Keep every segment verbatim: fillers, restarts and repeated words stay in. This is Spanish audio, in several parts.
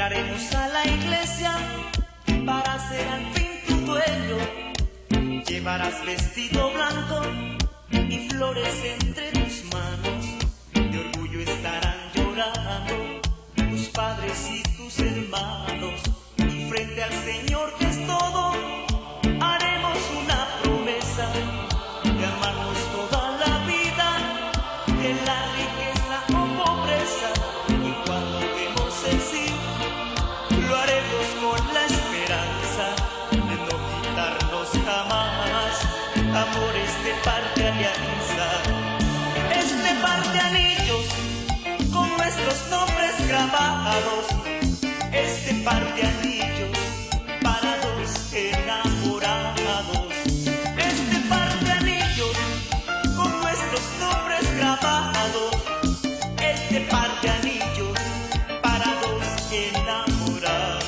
Entraremos a la iglesia para ser al fin tu dueño. Llevarás vestido blanco y flores entre tus manos. De orgullo estarán llorando tus padres y tus hermanos. Y frente al Señor, que es todo, haremos una promesa de amarnos toda la vida, de la riqueza o pobreza. Y cuando demos el sí, lo haremos con la esperanza de no quitarnos jamás amores de par de alianza. Este par de anillos con nuestros nombres grabados, este par de anillos para dos enamorados. Este par de anillos con nuestros nombres grabados, este par de anillos para dos enamorados.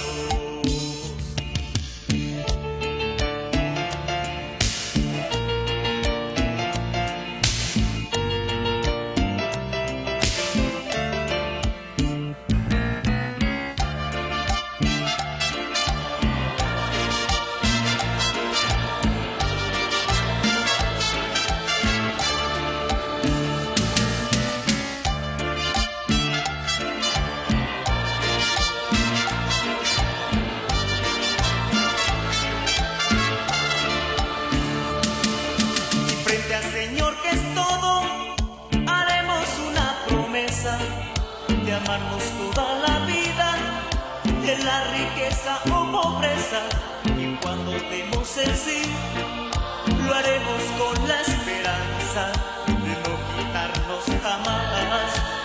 Señor, que es todo, haremos una promesa de amarnos toda la vida, de la riqueza o pobreza. Y cuando demos el sí, lo haremos con la esperanza de no quitarnos jamás